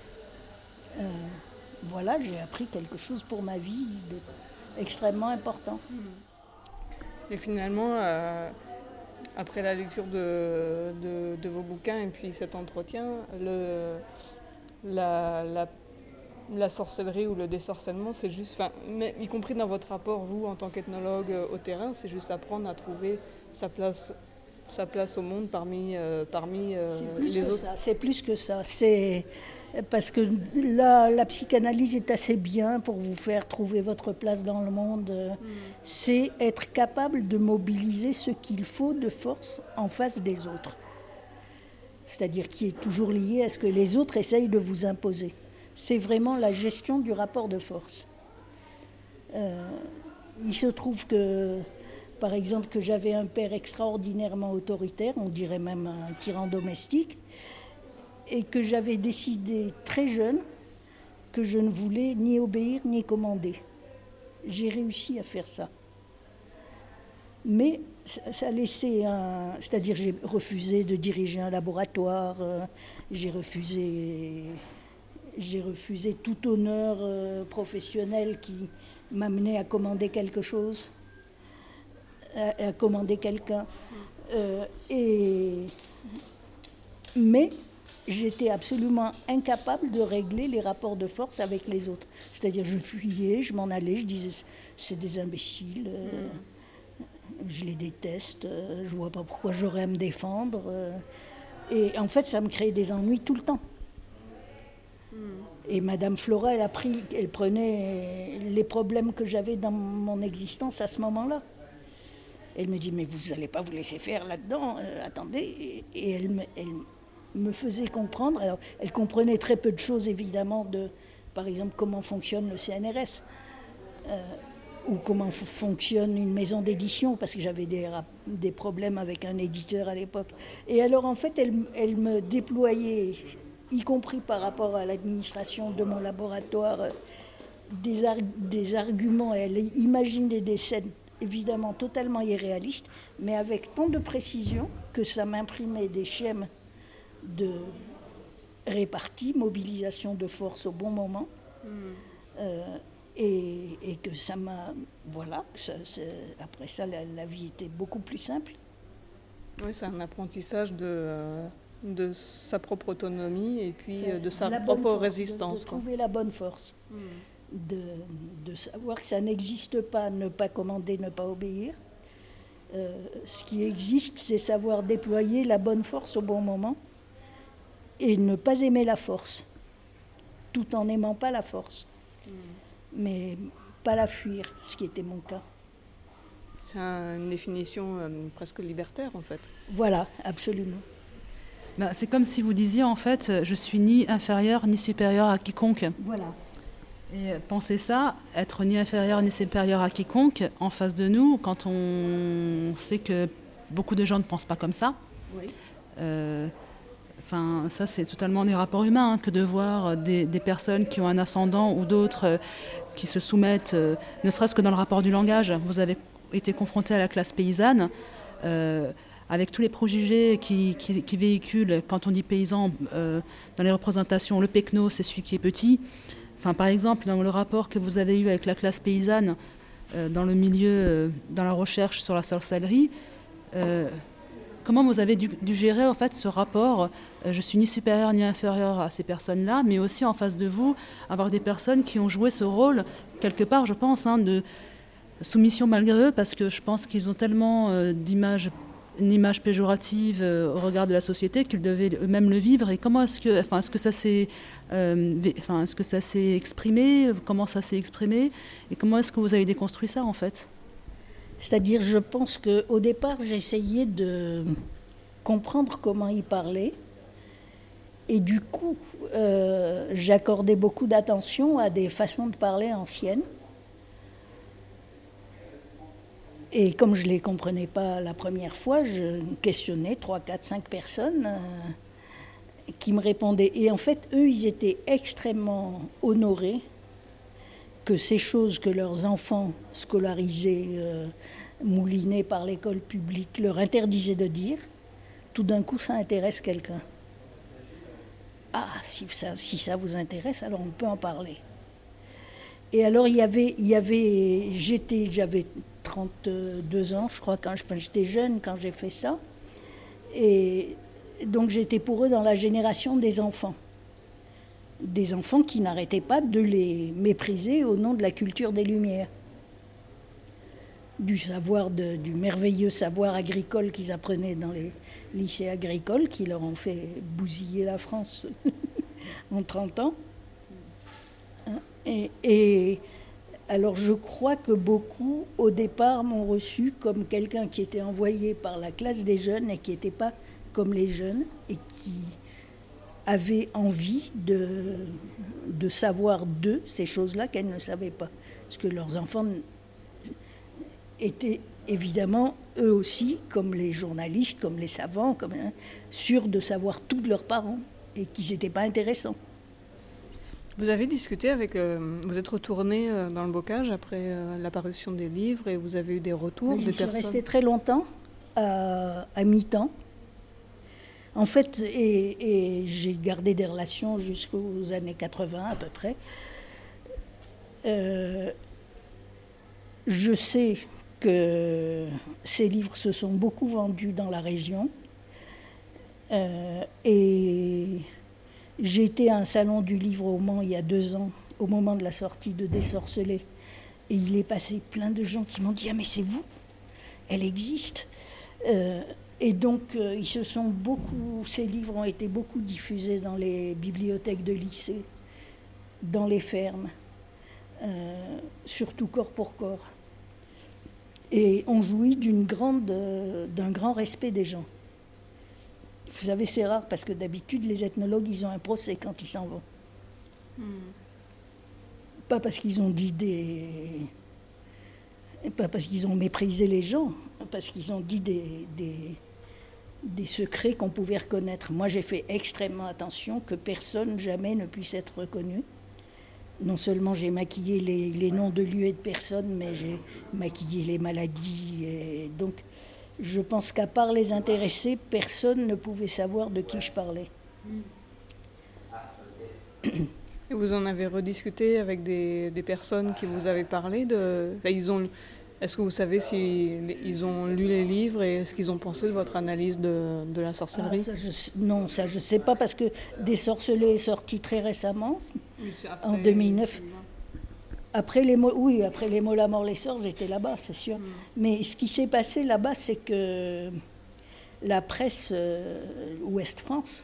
voilà, j'ai appris quelque chose pour ma vie extrêmement important. Et finalement, après la lecture de vos bouquins et puis cet entretien, la sorcellerie ou le désorcellement, c'est juste, mais y compris dans votre rapport, vous, en tant qu'ethnologue au terrain, c'est juste apprendre à trouver sa place au monde parmi les autres. C'est plus que ça. C'est parce que la psychanalyse est assez bien pour vous faire trouver votre place dans le monde. C'est être capable de mobiliser ce qu'il faut de force en face des autres. C'est-à-dire qui est toujours lié à ce que les autres essayent de vous imposer. C'est vraiment la gestion du rapport de force. Il se trouve que, par exemple, que j'avais un père extraordinairement autoritaire, on dirait même un tyran domestique, et que j'avais décidé très jeune que je ne voulais ni obéir ni commander. J'ai réussi à faire ça. Mais ça laissait c'est-à-dire j'ai refusé de diriger un laboratoire, j'ai refusé tout honneur professionnel qui m'amenait à commander quelque chose, à commander quelqu'un. Mais j'étais absolument incapable de régler les rapports de force avec les autres. C'est-à-dire je fuyais, je m'en allais, je disais c'est des imbéciles, je les déteste, je vois pas pourquoi j'aurais à me défendre. Et en fait, ça me créait des ennuis tout le temps. Et Madame Flora, elle prenait les problèmes que j'avais dans mon existence à ce moment-là. Elle me dit, mais vous n'allez pas vous laisser faire là-dedans, attendez. Et elle me faisait comprendre. Alors, elle comprenait très peu de choses, évidemment, par exemple, comment fonctionne le CNRS, ou comment fonctionne une maison d'édition, parce que j'avais des problèmes avec un éditeur à l'époque. Et alors, en fait, elle me déployait, y compris par rapport à l'administration de mon laboratoire, des arguments. Elle imaginait des scènes évidemment totalement irréalistes, mais avec tant de précision que ça m'imprimait des schèmes de répartie, mobilisation de force au bon moment, et que ça m'a... Voilà, après ça, la vie était beaucoup plus simple. Oui, c'est un apprentissage de sa propre autonomie et puis de sa propre résistance. De trouver la bonne force. de savoir que ça n'existe pas, ne pas commander, ne pas obéir. Ce qui existe, c'est savoir déployer la bonne force au bon moment et ne pas aimer la force, tout en n'aimant pas la force, mais pas la fuir, ce qui était mon cas. C'est une définition presque libertaire, en fait. Voilà, absolument. Ben, c'est comme si vous disiez, en fait, je suis ni inférieur ni supérieur à quiconque. Voilà. Et pensez ça, être ni inférieur ni supérieur à quiconque en face de nous, quand on sait que beaucoup de gens ne pensent pas comme ça. Oui. Ça, c'est totalement des rapports humains, que de voir des personnes qui ont un ascendant ou d'autres qui se soumettent, ne serait-ce que dans le rapport du langage. Vous avez été confronté à la classe paysanne, avec tous les préjugés qui véhiculent, quand on dit paysan, dans les représentations, le pecno, c'est celui qui est petit. Enfin, par exemple, dans le rapport que vous avez eu avec la classe paysanne, dans le milieu, dans la recherche sur la sorcellerie, comment vous avez dû gérer en fait ce rapport je suis ni supérieur ni inférieur à ces personnes-là, mais aussi en face de vous, avoir des personnes qui ont joué ce rôle, quelque part, je pense, de soumission malgré eux, parce que je pense qu'ils ont tellement une image péjorative au regard de la société qu'ils devaient eux-mêmes le vivre. Et comment est-ce que ça s'est exprimé, comment ça s'est exprimé, et comment est-ce que vous avez déconstruit ça en fait? C'est-à-dire, je pense qu'au départ, j'essayais de comprendre comment ils parlaient. Et du coup, j'accordais beaucoup d'attention à des façons de parler anciennes. Et comme je ne les comprenais pas la première fois, je questionnais 3, 4, 5 personnes qui me répondaient. Et en fait, eux, ils étaient extrêmement honorés que ces choses que leurs enfants scolarisés, moulinés par l'école publique, leur interdisaient de dire, tout d'un coup, ça intéresse quelqu'un. Ah, si ça vous intéresse, alors on peut en parler. Et alors, j'avais 32 ans, je crois, j'étais jeune quand j'ai fait ça. Et donc, j'étais pour eux dans la génération des enfants. Des enfants qui n'arrêtaient pas de les mépriser au nom de la culture des Lumières. Du merveilleux savoir agricole qu'ils apprenaient dans les lycées agricoles, qui leur ont fait bousiller la France en 30 ans. Et alors je crois que beaucoup, au départ, m'ont reçu comme quelqu'un qui était envoyé par la classe des jeunes et qui n'était pas comme les jeunes et qui avait envie de savoir d'eux ces choses-là qu'elles ne savaient pas. Parce que leurs enfants étaient évidemment, eux aussi, comme les journalistes, comme les savants, sûrs de savoir tout de leurs parents et qu'ils n'étaient pas intéressants. Vous avez discuté vous êtes retourné dans le bocage après l'apparition des livres et vous avez eu des retours des personnes? Je suis restée très longtemps à mi-temps. En fait, et j'ai gardé des relations jusqu'aux années 80 à peu près. Je sais que ces livres se sont beaucoup vendus dans la région. Et j'ai été à un salon du livre au Mans il y a 2 ans, au moment de la sortie de Désorcelé. Et il est passé plein de gens qui m'ont dit « Ah mais c'est vous, elle existe !» Et donc, ces livres ont été beaucoup diffusés dans les bibliothèques de lycée, dans les fermes, surtout corps pour corps. Et on jouit d'un grand respect des gens. Vous savez, c'est rare parce que d'habitude, les ethnologues, ils ont un procès quand ils s'en vont. Pas parce qu'ils ont pas parce qu'ils ont méprisé les gens, parce qu'ils ont dit des secrets qu'on pouvait reconnaître. Moi, j'ai fait extrêmement attention que personne jamais ne puisse être reconnu. Non seulement j'ai maquillé les noms de lieux et de personnes, mais j'ai maquillé les maladies. Et donc, je pense qu'à part les intéressés, personne ne pouvait savoir de qui je parlais. Et vous en avez rediscuté avec des personnes qui vous avaient parlé de... Est-ce que vous savez s'ils ont lu les livres et ce qu'ils ont pensé de votre analyse de la sorcellerie? Non, ça je ne sais pas parce que Désorcelé est sorti très récemment, en 2009. Après les mots la mort, les sorts, j'étais là-bas, c'est sûr. Mais ce qui s'est passé là-bas, c'est que la presse Ouest France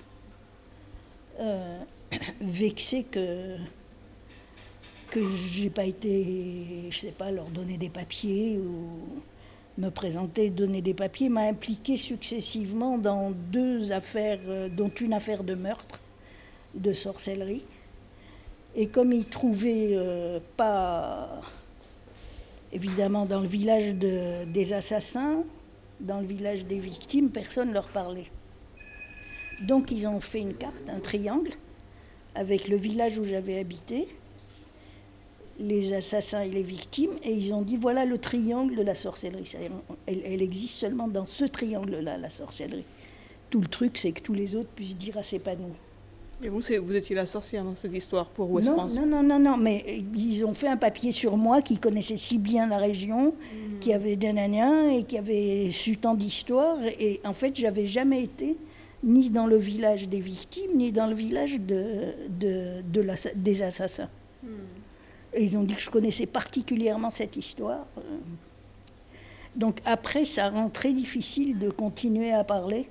vexée que j'ai pas été, je sais pas, leur donner des papiers ou me présenter, donner des papiers, m'a impliqué successivement dans 2 affaires, dont une affaire de meurtre, de sorcellerie. Et comme ils trouvaient pas, évidemment, dans le village des assassins, dans le village des victimes, personne ne leur parlait. Donc ils ont fait une carte, un triangle, avec le village où j'avais habité, les assassins et les victimes, et ils ont dit voilà le triangle de la sorcellerie. Elle existe seulement dans ce triangle-là, la sorcellerie. Tout le truc, c'est que tous les autres puissent dire ah, c'est pas nous. Et vous étiez la sorcière dans cette histoire pour Ouest France? Non, mais ils ont fait un papier sur moi qui connaissait si bien la région, qui avait nanana et qui avait su tant d'histoires. Et en fait, j'avais jamais été ni dans le village des victimes, ni dans le village des assassins. Et ils ont dit que je connaissais particulièrement cette histoire. Donc après, ça rend très difficile de continuer à parler.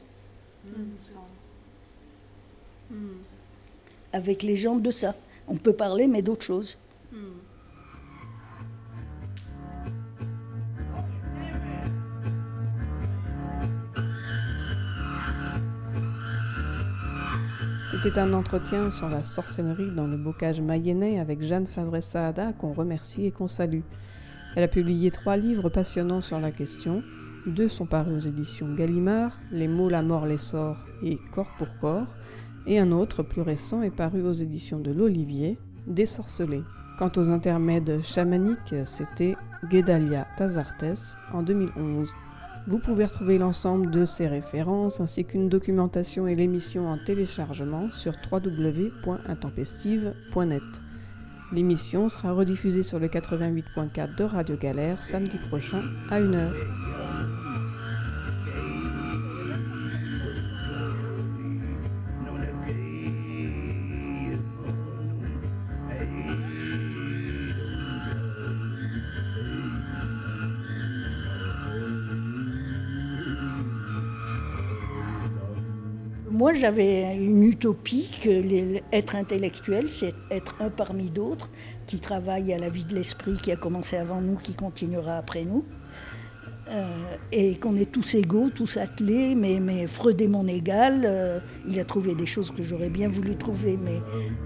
Avec les gens de ça. On peut parler, mais d'autres choses. C'était un entretien sur la sorcellerie dans le bocage mayennais avec Jeanne Favret-Saada, qu'on remercie et qu'on salue. Elle a publié 3 livres passionnants sur la question. 2 sont parus aux éditions Gallimard, Les mots, la mort, l'essor et Corps pour corps. Et un autre, plus récent, est paru aux éditions de l'Olivier, Désorcelé. Quant aux intermèdes chamaniques, c'était Guedalia Tazartes en 2011. Vous pouvez retrouver l'ensemble de ces références ainsi qu'une documentation et l'émission en téléchargement sur www.intempestive.net. L'émission sera rediffusée sur le 88.4 de Radio Galère samedi prochain à 1h. Moi, j'avais une utopie que être intellectuel, c'est être un parmi d'autres, qui travaille à la vie de l'esprit, qui a commencé avant nous, qui continuera après nous. Et qu'on est tous égaux, tous attelés, mais Freud est mon égal. Il a trouvé des choses que j'aurais bien voulu trouver, mais...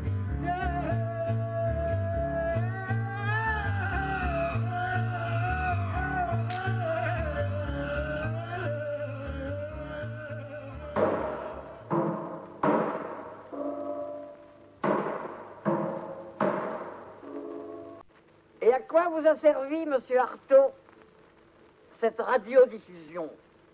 Et à quoi vous a servi, monsieur Artaud, cette radiodiffusion?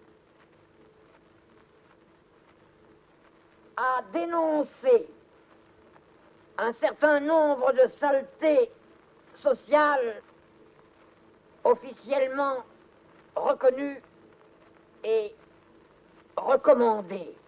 À dénoncer un certain nombre de saletés sociales officiellement reconnues et recommandées.